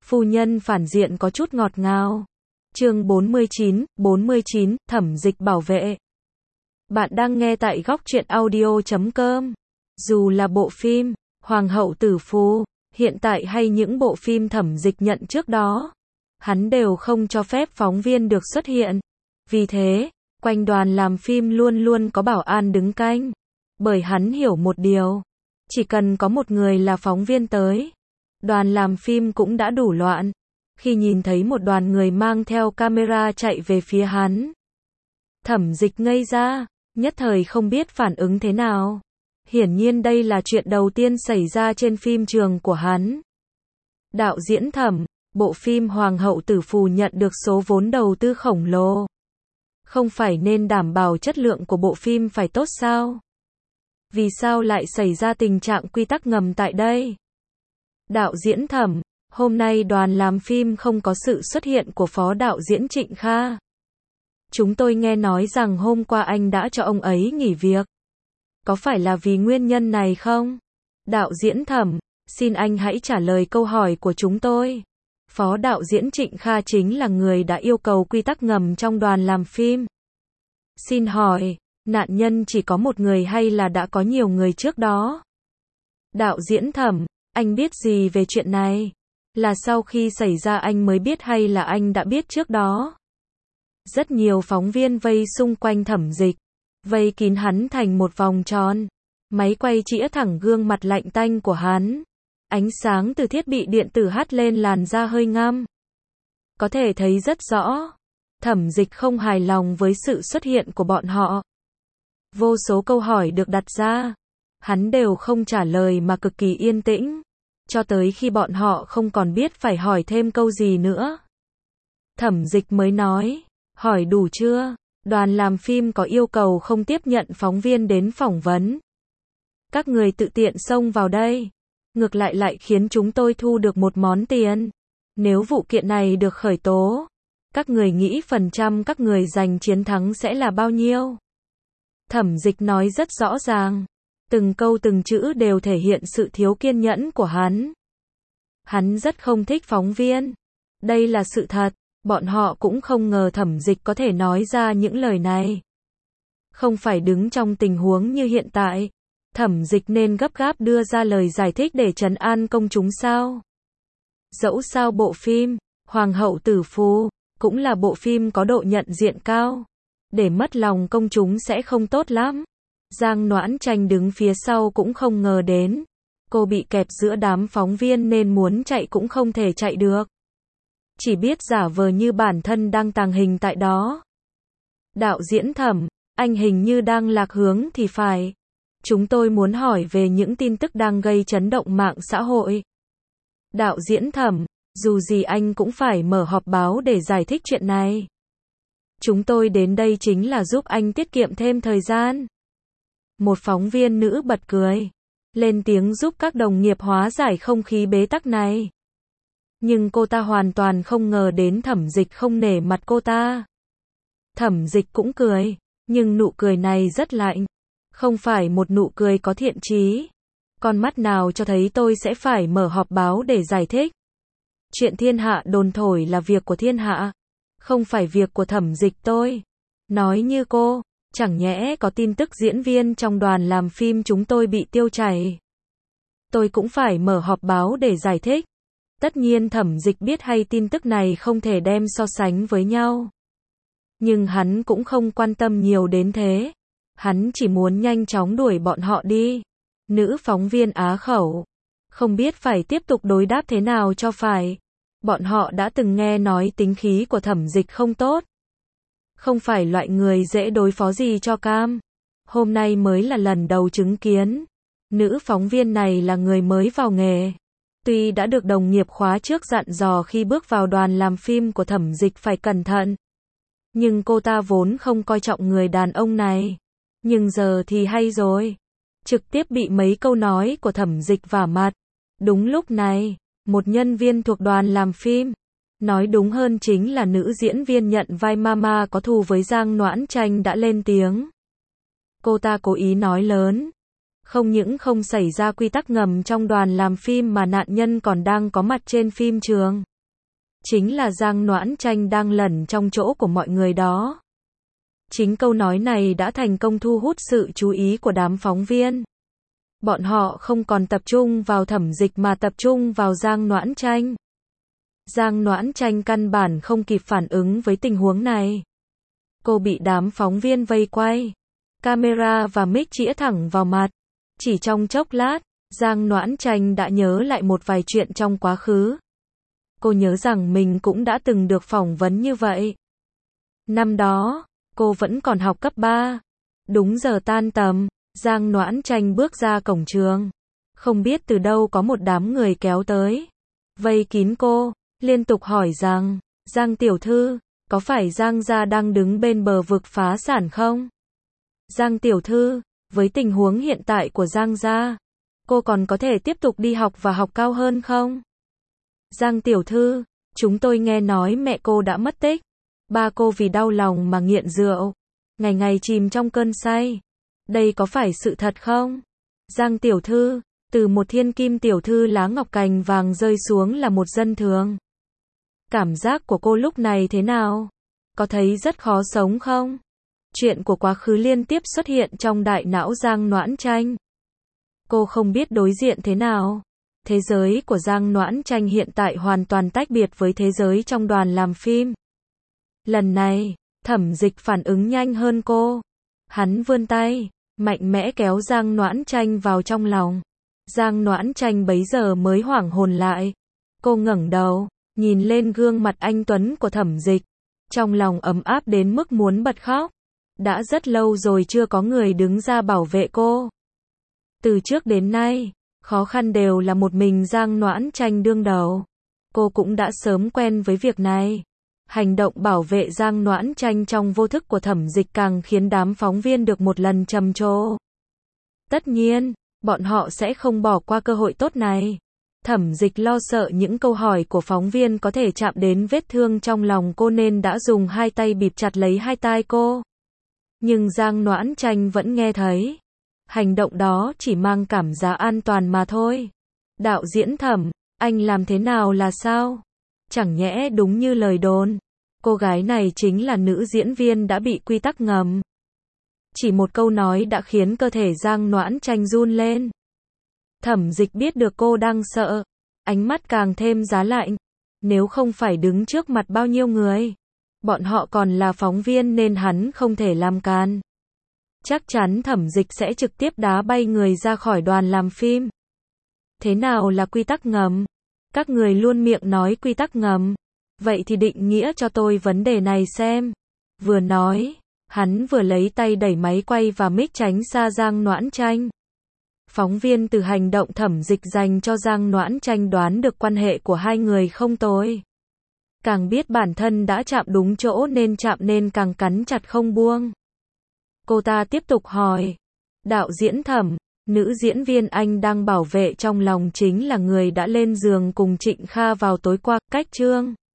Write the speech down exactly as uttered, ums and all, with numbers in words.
Phu nhân phản diện có chút ngọt ngào. Chương bốn mươi chín, bốn mươi chín, Thẩm Dịch bảo vệ. Bạn đang nghe tại góc truyện audio chấm com. Dù là bộ phim Hoàng hậu Tử Phù hiện tại hay những bộ phim Thẩm Dịch nhận trước đó, hắn đều không cho phép phóng viên được xuất hiện. Vì thế, quanh đoàn làm phim luôn luôn có bảo an đứng canh. Bởi hắn hiểu một điều, chỉ cần có một người là phóng viên tới, đoàn làm phim cũng đã đủ loạn. Khi nhìn thấy một đoàn người mang theo camera chạy về phía hắn, Thẩm Dịch ngây ra, nhất thời không biết phản ứng thế nào. Hiển nhiên đây là chuyện đầu tiên xảy ra trên phim trường của hắn. Đạo diễn Thẩm, bộ phim Hoàng hậu Tử Phù nhận được số vốn đầu tư khổng lồ. Không phải nên đảm bảo chất lượng của bộ phim phải tốt sao? Vì sao lại xảy ra tình trạng quy tắc ngầm tại đây? Đạo diễn Thẩm, hôm nay đoàn làm phim không có sự xuất hiện của phó đạo diễn Trịnh Kha. Chúng tôi nghe nói rằng hôm qua anh đã cho ông ấy nghỉ việc. Có phải là vì nguyên nhân này không? Đạo diễn Thẩm, xin anh hãy trả lời câu hỏi của chúng tôi. Phó đạo diễn Trịnh Kha chính là người đã yêu cầu quy tắc ngầm trong đoàn làm phim. Xin hỏi, nạn nhân chỉ có một người hay là đã có nhiều người trước đó? Đạo diễn Thẩm, anh biết gì về chuyện này? Là sau khi xảy ra anh mới biết hay là anh đã biết trước đó? Rất nhiều phóng viên vây xung quanh Thẩm Dịch, vây kín hắn thành một vòng tròn. Máy quay chĩa thẳng gương mặt lạnh tanh của hắn. Ánh sáng từ thiết bị điện tử hắt lên làn da hơi ngăm. Có thể thấy rất rõ, Thẩm Dịch không hài lòng với sự xuất hiện của bọn họ. Vô số câu hỏi được đặt ra, hắn đều không trả lời mà cực kỳ yên tĩnh, cho tới khi bọn họ không còn biết phải hỏi thêm câu gì nữa. Thẩm Dịch mới nói, hỏi đủ chưa? Đoàn làm phim có yêu cầu không tiếp nhận phóng viên đến phỏng vấn. Các người tự tiện xông vào đây, ngược lại lại khiến chúng tôi thu được một món tiền. Nếu vụ kiện này được khởi tố, các người nghĩ phần trăm các người giành chiến thắng sẽ là bao nhiêu? Thẩm Dịch nói rất rõ ràng, từng câu từng chữ đều thể hiện sự thiếu kiên nhẫn của hắn. Hắn rất không thích phóng viên. Đây là sự thật, bọn họ cũng không ngờ Thẩm Dịch có thể nói ra những lời này. Không phải đứng trong tình huống như hiện tại, Thẩm Dịch nên gấp gáp đưa ra lời giải thích để trấn an công chúng sao? Dẫu sao bộ phim Hoàng hậu Tử Phù cũng là bộ phim có độ nhận diện cao, để mất lòng công chúng sẽ không tốt lắm. Giang Noãn Tranh đứng phía sau cũng không ngờ đến, cô bị kẹp giữa đám phóng viên nên muốn chạy cũng không thể chạy được. Chỉ biết giả vờ như bản thân đang tàng hình tại đó. Đạo diễn Thẩm, anh hình như đang lạc hướng thì phải. Chúng tôi muốn hỏi về những tin tức đang gây chấn động mạng xã hội. Đạo diễn Thẩm, dù gì anh cũng phải mở họp báo để giải thích chuyện này. Chúng tôi đến đây chính là giúp anh tiết kiệm thêm thời gian. Một phóng viên nữ bật cười, lên tiếng giúp các đồng nghiệp hóa giải không khí bế tắc này. Nhưng cô ta hoàn toàn không ngờ đến Thẩm Dịch không nể mặt cô ta. Thẩm Dịch cũng cười, nhưng nụ cười này rất lạnh. Không phải một nụ cười có thiện chí. Con mắt nào cho thấy tôi sẽ phải mở họp báo để giải thích. Chuyện thiên hạ đồn thổi là việc của thiên hạ, không phải việc của Thẩm Dịch tôi. Nói như cô, chẳng nhẽ có tin tức diễn viên trong đoàn làm phim chúng tôi bị tiêu chảy. Tôi cũng phải mở họp báo để giải thích. Tất nhiên Thẩm Dịch biết hay tin tức này không thể đem so sánh với nhau. Nhưng hắn cũng không quan tâm nhiều đến thế. Hắn chỉ muốn nhanh chóng đuổi bọn họ đi. Nữ phóng viên á khẩu, không biết phải tiếp tục đối đáp thế nào cho phải. Bọn họ đã từng nghe nói tính khí của Thẩm Dịch không tốt. Không phải loại người dễ đối phó gì cho cam. Hôm nay mới là lần đầu chứng kiến. Nữ phóng viên này là người mới vào nghề. Tuy đã được đồng nghiệp khóa trước dặn dò khi bước vào đoàn làm phim của Thẩm Dịch phải cẩn thận. Nhưng cô ta vốn không coi trọng người đàn ông này. Nhưng giờ thì hay rồi. Trực tiếp bị mấy câu nói của Thẩm Dịch vả mặt. Đúng lúc này, một nhân viên thuộc đoàn làm phim, nói đúng hơn chính là nữ diễn viên nhận vai Mama có thù với Giang Noãn Tranh đã lên tiếng. Cô ta cố ý nói lớn. Không những không xảy ra quy tắc ngầm trong đoàn làm phim mà nạn nhân còn đang có mặt trên phim trường. chính là Giang Noãn Tranh đang lẩn trong chỗ của mọi người đó. Chính câu nói này đã thành công thu hút sự chú ý của đám phóng viên. Bọn họ không còn tập trung vào Thẩm Dịch mà tập trung vào Giang Noãn Tranh. Giang Noãn Tranh căn bản không kịp phản ứng với tình huống này. Cô bị đám phóng viên vây quay. Camera và mic chĩa thẳng vào mặt. Chỉ trong chốc lát, Giang Noãn Tranh đã nhớ lại một vài chuyện trong quá khứ. Cô nhớ rằng mình cũng đã từng được phỏng vấn như vậy. Năm đó, cô vẫn còn học cấp ba. Đúng giờ tan tầm, Giang Noãn Tranh bước ra cổng trường. Không biết từ đâu có một đám người kéo tới. Vây kín cô, liên tục hỏi rằng, Giang tiểu thư, có phải Giang gia đang đứng bên bờ vực phá sản không? Giang tiểu thư, với tình huống hiện tại của Giang gia, cô còn có thể tiếp tục đi học và học cao hơn không? Giang tiểu thư, chúng tôi nghe nói mẹ cô đã mất tích. Ba cô vì đau lòng mà nghiện rượu. Ngày ngày chìm trong cơn say. Đây có phải sự thật không? Giang tiểu thư, từ một thiên kim tiểu thư lá ngọc cành vàng rơi xuống là một dân thường. Cảm giác của cô lúc này thế nào? Có thấy rất khó sống không? Chuyện của quá khứ liên tiếp xuất hiện trong đại não Giang Noãn Tranh. Cô không biết đối diện thế nào. Thế giới của Giang Noãn Tranh hiện tại hoàn toàn tách biệt với thế giới trong đoàn làm phim. Lần này, Thẩm Dịch phản ứng nhanh hơn cô. Hắn vươn tay, mạnh mẽ kéo Giang Noãn Tranh vào trong lòng. Giang Noãn Tranh bấy giờ mới hoảng hồn lại. Cô ngẩng đầu, nhìn lên gương mặt anh tuấn của Thẩm Dịch. Trong lòng ấm áp đến mức muốn bật khóc. Đã rất lâu rồi chưa có người đứng ra bảo vệ cô. Từ trước đến nay, khó khăn đều là một mình Giang Noãn Tranh đương đầu. Cô cũng đã sớm quen với việc này. Hành động bảo vệ Giang Noãn Tranh trong vô thức của Thẩm Dịch càng khiến đám phóng viên được một lần trầm trồ. Tất nhiên, bọn họ sẽ không bỏ qua cơ hội tốt này. Thẩm Dịch lo sợ những câu hỏi của phóng viên có thể chạm đến vết thương trong lòng cô nên đã dùng hai tay bịt chặt lấy hai tai cô. Nhưng Giang Noãn Tranh vẫn nghe thấy. Hành động đó chỉ mang cảm giác an toàn mà thôi. Đạo diễn Thẩm, anh làm thế nào là sao? Chẳng nhẽ đúng như lời đồn, cô gái này chính là nữ diễn viên đã bị quy tắc ngầm. Chỉ một câu nói đã khiến cơ thể Giang Noãn Tranh run lên. Thẩm Dịch biết được cô đang sợ, ánh mắt càng thêm giá lạnh. Nếu không phải đứng trước mặt bao nhiêu người, bọn họ còn là phóng viên nên hắn không thể làm can. Chắc chắn Thẩm Dịch sẽ trực tiếp đá bay người ra khỏi đoàn làm phim. Thế nào là quy tắc ngầm? Các người luôn miệng nói quy tắc ngầm. Vậy thì định nghĩa cho tôi vấn đề này xem. Vừa nói, hắn vừa lấy tay đẩy máy quay và mic tránh xa Giang Noãn Tranh. Phóng viên từ hành động Thẩm Dịch dành cho Giang Noãn Tranh đoán được quan hệ của hai người không tồi. Càng biết bản thân đã chạm đúng chỗ nên chạm nên càng cắn chặt không buông. Cô ta tiếp tục hỏi. Đạo diễn Thẩm, nữ diễn viên anh đang bảo vệ trong lòng chính là người đã lên giường cùng Trịnh Kha vào tối qua, cách chương.